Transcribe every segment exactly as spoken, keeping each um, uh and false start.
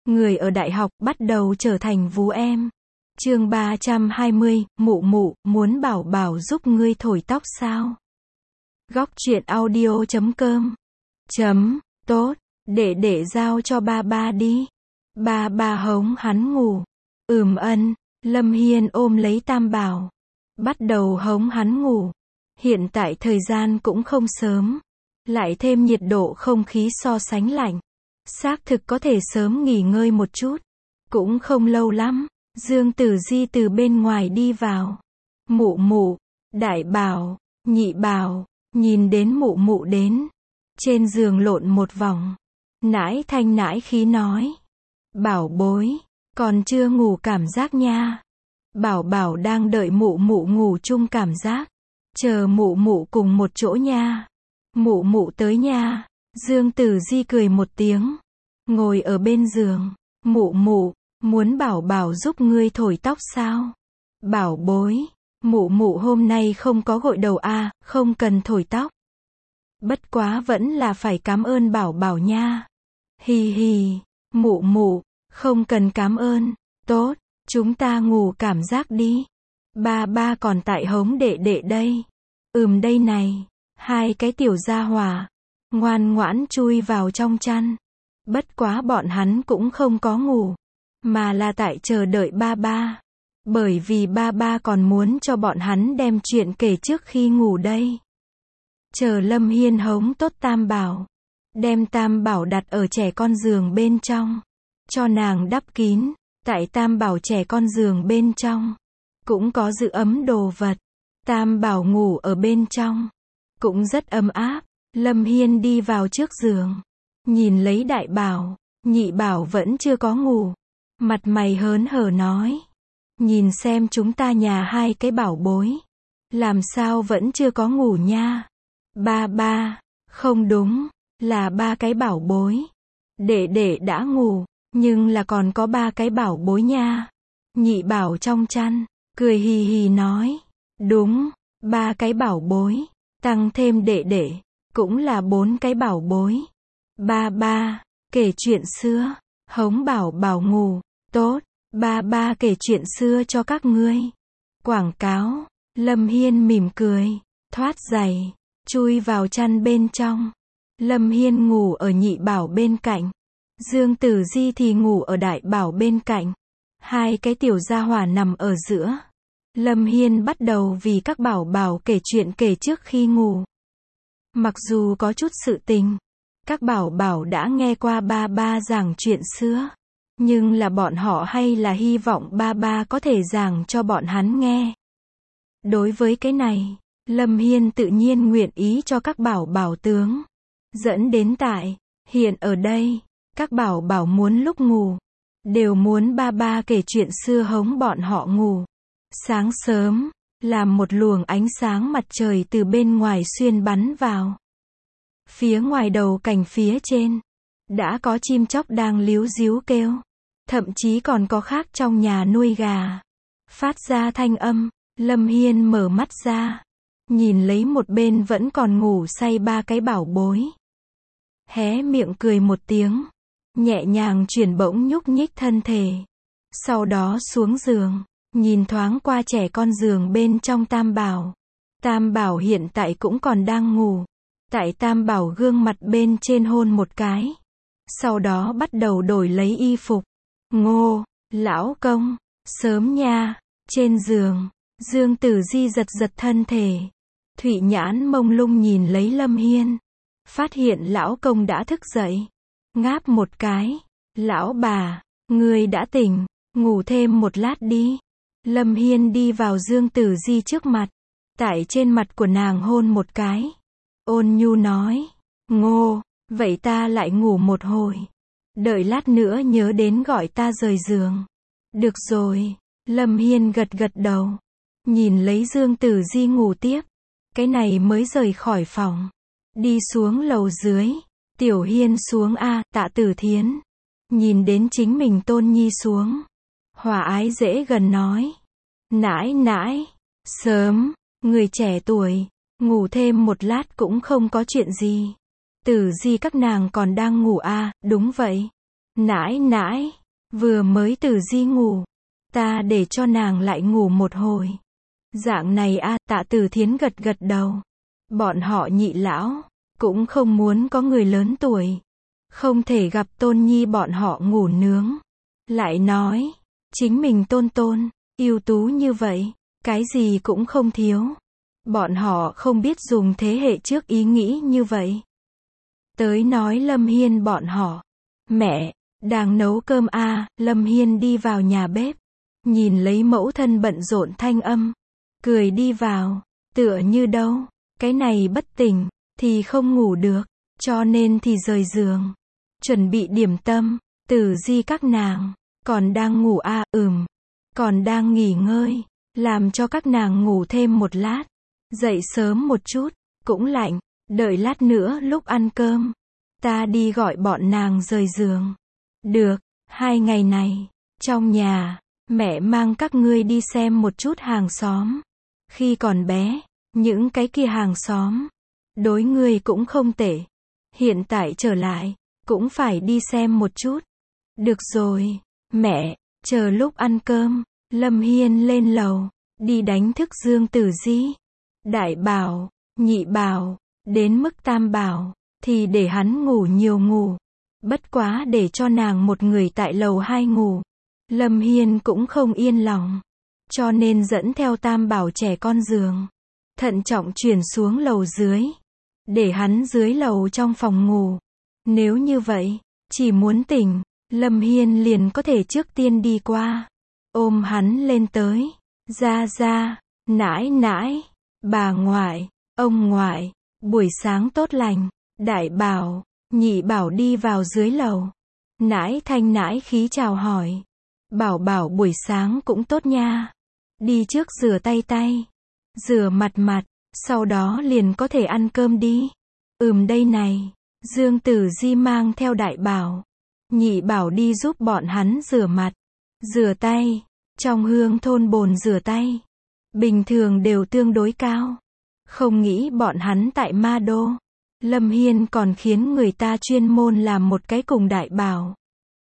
Người ở đại học bắt đầu trở thành vú em. Chương ba trăm hai mươi, mụ mụ, muốn bảo bảo giúp ngươi thổi tóc sao? Góc truyện audio chấm com. Chấm, tốt, để để giao cho ba ba đi. Ba ba hống hắn ngủ. Ừm ân, Lâm Hiên ôm lấy Tam Bảo. Bắt đầu hống hắn ngủ. Hiện tại thời gian cũng không sớm. Lại thêm nhiệt độ không khí so sánh lạnh. Xác thực có thể sớm nghỉ ngơi một chút. Cũng không lâu lắm. Dương Tử Di từ bên ngoài đi vào. Mụ mụ, đại bảo, nhị bảo, nhìn đến mụ mụ đến. Trên giường lộn một vòng. Nãi thanh nãi khí nói. Bảo bối, còn chưa ngủ cảm giác nha. Bảo bảo đang đợi mụ mụ ngủ chung cảm giác. Chờ mụ mụ cùng một chỗ nha. Mụ mụ tới nha. Dương Tử Di cười một tiếng. Ngồi ở bên giường. Mụ mụ, muốn bảo bảo giúp ngươi thổi tóc sao? Bảo bối, mụ mụ hôm nay không có gội đầu à, không cần thổi tóc. Bất quá vẫn là phải cảm ơn bảo bảo nha. Hì hì, mụ mụ, không cần cảm ơn. Tốt, chúng ta ngủ cảm giác đi. Ba ba còn tại hống đệ đệ đây. Ừm đây này, hai cái tiểu gia hỏa. Ngoan ngoãn chui vào trong chăn. Bất quá bọn hắn cũng không có ngủ. Mà là tại chờ đợi ba ba. Bởi vì ba ba còn muốn cho bọn hắn đem chuyện kể trước khi ngủ đây. Chờ Lâm Hiên hống tốt Tam Bảo. Đem Tam Bảo đặt ở trẻ con giường bên trong. Cho nàng đắp kín. Tại Tam Bảo trẻ con giường bên trong. Cũng có giữ ấm đồ vật. Tam Bảo ngủ ở bên trong. Cũng rất ấm áp. Lâm Hiên đi vào trước giường. Nhìn lấy đại bảo. Nhị bảo vẫn chưa có ngủ. Mặt mày hớn hở nói. Nhìn xem chúng ta nhà hai cái bảo bối. Làm sao vẫn chưa có ngủ nha. Ba ba. Không đúng. Là ba cái bảo bối. Đệ đệ đã ngủ. Nhưng là còn có ba cái bảo bối nha. Nhị bảo trong chăn. Cười hì hì nói. Đúng. Ba cái bảo bối. Tăng thêm đệ đệ. Cũng là bốn cái bảo bối. Ba ba. Kể chuyện xưa. Hống bảo bảo ngủ. Tốt, ba ba kể chuyện xưa cho các ngươi. Quảng cáo. Lâm Hiên mỉm cười. Thoát giày. Chui vào chăn bên trong. Lâm Hiên ngủ ở nhị bảo bên cạnh. Dương Tử Di thì ngủ ở đại bảo bên cạnh. Hai cái tiểu gia hỏa nằm ở giữa. Lâm Hiên bắt đầu vì các bảo bảo kể chuyện kể trước khi ngủ. Mặc dù có chút sự tình. Các bảo bảo đã nghe qua ba ba giảng chuyện xưa. Nhưng là bọn họ hay là hy vọng ba ba có thể giảng cho bọn hắn nghe. Đối với cái này, Lâm Hiên tự nhiên nguyện ý cho các bảo bảo tướng. Dẫn đến tại, hiện ở đây, các bảo bảo muốn lúc ngủ. Đều muốn ba ba kể chuyện xưa hống bọn họ ngủ. Sáng sớm, làm một luồng ánh sáng mặt trời từ bên ngoài xuyên bắn vào. Phía ngoài đầu cành phía trên, đã có chim chóc đang líu díu kêu. Thậm chí còn có khác trong nhà nuôi gà. Phát ra thanh âm, Lâm Hiên mở mắt ra. Nhìn lấy một bên vẫn còn ngủ say ba cái bảo bối. Hé miệng cười một tiếng. Nhẹ nhàng chuyển bỗng nhúc nhích thân thể. Sau đó xuống giường. Nhìn thoáng qua trẻ con giường bên trong Tam Bảo. Tam Bảo hiện tại cũng còn đang ngủ. Tại Tam Bảo gương mặt bên trên hôn một cái. Sau đó bắt đầu đổi lấy y phục. Ngô, lão công, sớm nha. Trên giường, Dương Tử Di giật giật thân thể. Thụy nhãn mông lung nhìn lấy Lâm Hiên. Phát hiện lão công đã thức dậy. Ngáp một cái. Lão bà, ngươi đã tỉnh, ngủ thêm một lát đi. Lâm Hiên đi vào Dương Tử Di trước mặt. Tại trên mặt của nàng hôn một cái. Ôn nhu nói. Ngô, vậy ta lại ngủ một hồi. Đợi lát nữa nhớ đến gọi ta rời giường. Được rồi. Lâm Hiên gật gật đầu. Nhìn lấy Dương Tử Di ngủ tiếp. Cái này mới rời khỏi phòng. Đi xuống lầu dưới. Tiểu Hiên xuống a, Tạ Tử Thiến. Nhìn đến chính mình tôn nhi xuống. Hòa ái dễ gần nói. Nãi nãi. Sớm. Người trẻ tuổi. Ngủ thêm một lát cũng không có chuyện gì. Tử Di các nàng còn đang ngủ a, đúng vậy. Nãi nãi. Vừa mới Tử Di ngủ, ta để cho nàng lại ngủ một hồi. Dạng này a, Tạ Tử Thiến gật gật đầu. Bọn họ Nhị lão cũng không muốn có người lớn tuổi, không thể gặp Tôn Nhi bọn họ ngủ nướng. Lại nói, chính mình Tôn Tôn, ưu tú như vậy, cái gì cũng không thiếu. Bọn họ không biết dùng thế hệ trước ý nghĩ như vậy. Tới nói Lâm Hiên bọn họ, mẹ, đang nấu cơm a. À, Lâm Hiên đi vào nhà bếp, nhìn lấy mẫu thân bận rộn thanh âm, cười đi vào, tựa như đâu, cái này bất tỉnh, thì không ngủ được, cho nên thì rời giường, chuẩn bị điểm tâm. Tử Di các nàng, còn đang ngủ a. À, ừm, còn đang nghỉ ngơi, làm cho các nàng ngủ thêm một lát, dậy sớm một chút, cũng lạnh, đợi lát nữa lúc ăn cơm, ta đi gọi bọn nàng rời giường. Được, hai ngày này, trong nhà, mẹ mang các ngươi đi xem một chút hàng xóm. Khi còn bé, những cái kia hàng xóm, đối ngươi cũng không tệ. Hiện tại trở lại, cũng phải đi xem một chút. Được rồi, mẹ, chờ lúc ăn cơm, Lâm Hiên lên lầu, đi đánh thức Dương Tử Di. Đại bảo, nhị bảo, đến mức tam bảo, thì để hắn ngủ nhiều ngủ. Bất quá để cho nàng một người tại lầu hai ngủ, Lâm Hiên cũng không yên lòng. Cho nên dẫn theo tam bảo trẻ con giường, thận trọng chuyển xuống lầu dưới, để hắn dưới lầu trong phòng ngủ. Nếu như vậy, chỉ muốn tỉnh, Lâm Hiên liền có thể trước tiên đi qua, ôm hắn lên tới. Ra ra, nãi nãi, bà ngoại, ông ngoại, buổi sáng tốt lành. Đại bảo, nhị bảo đi vào dưới lầu. Nãi thanh nãi khí chào hỏi. Bảo bảo buổi sáng cũng tốt nha. Đi trước rửa tay tay, rửa mặt mặt, sau đó liền có thể ăn cơm đi. Ừm đây này, Dương Tử Di mang theo đại bảo, nhị bảo đi giúp bọn hắn rửa mặt, rửa tay. Trong Hương thôn bồn rửa tay, bình thường đều tương đối cao. Không nghĩ bọn hắn tại Ma Đô, Lâm Hiên còn khiến người ta chuyên môn làm một cái cùng đại bảo.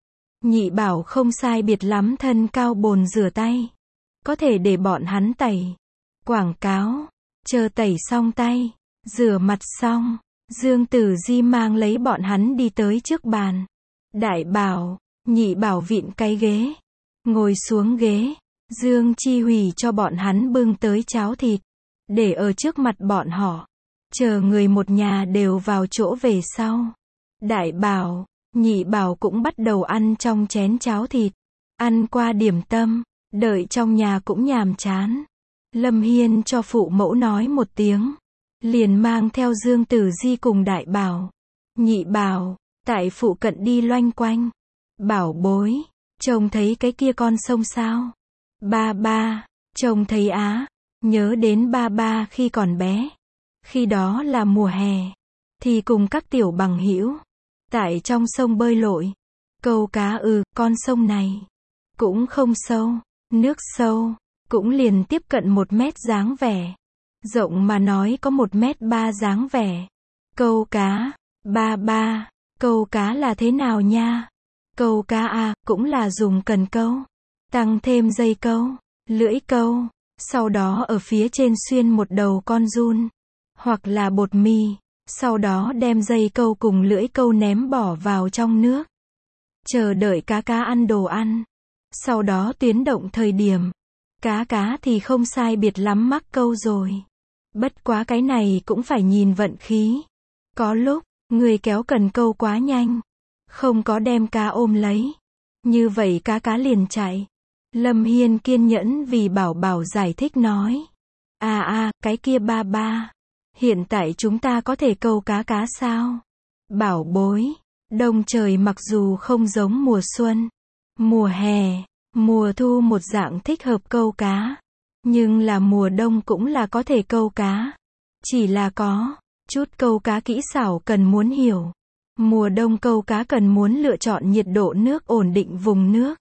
Nhị bảo không sai biệt lắm thân cao bồn rửa tay. Có thể để bọn hắn tẩy. Quảng cáo, chờ tẩy xong tay, rửa mặt xong, Dương Tử Di mang lấy bọn hắn đi tới trước bàn. Đại bảo, nhị bảo vịn cái ghế, ngồi xuống ghế. Dương Chi Hủy cho bọn hắn bưng tới cháo thịt, để ở trước mặt bọn họ. Chờ người một nhà đều vào chỗ về sau. Đại bảo, nhị bảo cũng bắt đầu ăn trong chén cháo thịt. Ăn qua điểm tâm, đợi trong nhà cũng nhàm chán. Lâm Hiên cho phụ mẫu nói một tiếng, liền mang theo Dương Tử Di cùng đại bảo, nhị bảo, tại phụ cận đi loanh quanh. Bảo bối, trông thấy cái kia con sông sao? Ba ba, trông thấy á, nhớ đến ba ba khi còn bé. Khi đó là mùa hè, thì cùng các tiểu bằng hữu tại trong sông bơi lội, câu cá. Ừ, con sông này cũng không sâu, nước sâu, cũng liền tiếp cận một mét dáng vẻ. Rộng mà nói có một mét ba dáng vẻ. Câu cá, ba ba, câu cá là thế nào nha? Câu cá à, cũng là dùng cần câu, tăng thêm dây câu, lưỡi câu, sau đó ở phía trên xuyên một đầu con giun, hoặc là bột mì, sau đó đem dây câu cùng lưỡi câu ném bỏ vào trong nước. Chờ đợi cá cá ăn đồ ăn. Sau đó tuyến động thời điểm, cá cá thì không sai biệt lắm mắc câu rồi. Bất quá cái này cũng phải nhìn vận khí. Có lúc, người kéo cần câu quá nhanh, không có đem cá ôm lấy. Như vậy cá cá liền chạy. Lâm Hiên kiên nhẫn vì bảo bảo giải thích nói. À à, cái kia ba ba. Hiện tại chúng ta có thể câu cá cá sao? Bảo bối, đông trời mặc dù không giống mùa xuân, mùa hè, mùa thu một dạng thích hợp câu cá. Nhưng là mùa đông cũng là có thể câu cá. Chỉ là có chút câu cá kỹ xảo cần muốn hiểu. Mùa đông câu cá cần muốn lựa chọn nhiệt độ nước ổn định vùng nước.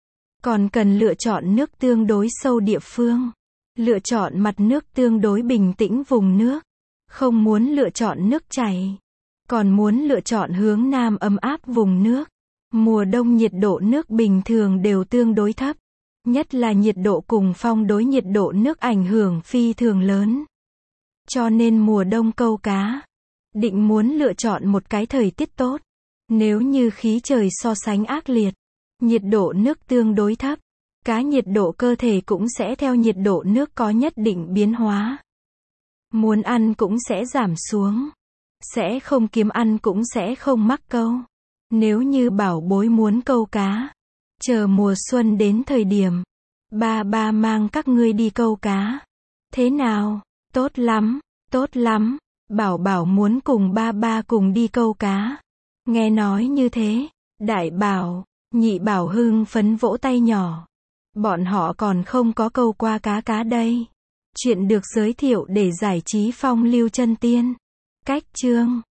Còn cần lựa chọn nước tương đối sâu địa phương. Lựa chọn mặt nước tương đối bình tĩnh vùng nước. Không muốn lựa chọn nước chảy. Còn muốn lựa chọn hướng nam ấm áp vùng nước. Mùa đông nhiệt độ nước bình thường đều tương đối thấp. Nhất là nhiệt độ cùng phong đối nhiệt độ nước ảnh hưởng phi thường lớn. Cho nên mùa đông câu cá, định muốn lựa chọn một cái thời tiết tốt. Nếu như khí trời so sánh ác liệt, nhiệt độ nước tương đối thấp, cá nhiệt độ cơ thể cũng sẽ theo nhiệt độ nước có nhất định biến hóa. Muốn ăn cũng sẽ giảm xuống. Sẽ không kiếm ăn cũng sẽ không mắc câu. Nếu như bảo bối muốn câu cá, chờ mùa xuân đến thời điểm, ba ba mang các ngươi đi câu cá. Thế nào? Tốt lắm, tốt lắm. Bảo bảo muốn cùng ba ba cùng đi câu cá. Nghe nói như thế, đại bảo, nhị bảo hưng phấn vỗ tay nhỏ. Bọn họ còn không có câu qua cá cá đây. Chuyện được giới thiệu để giải trí phong lưu chân tiên. Cách chương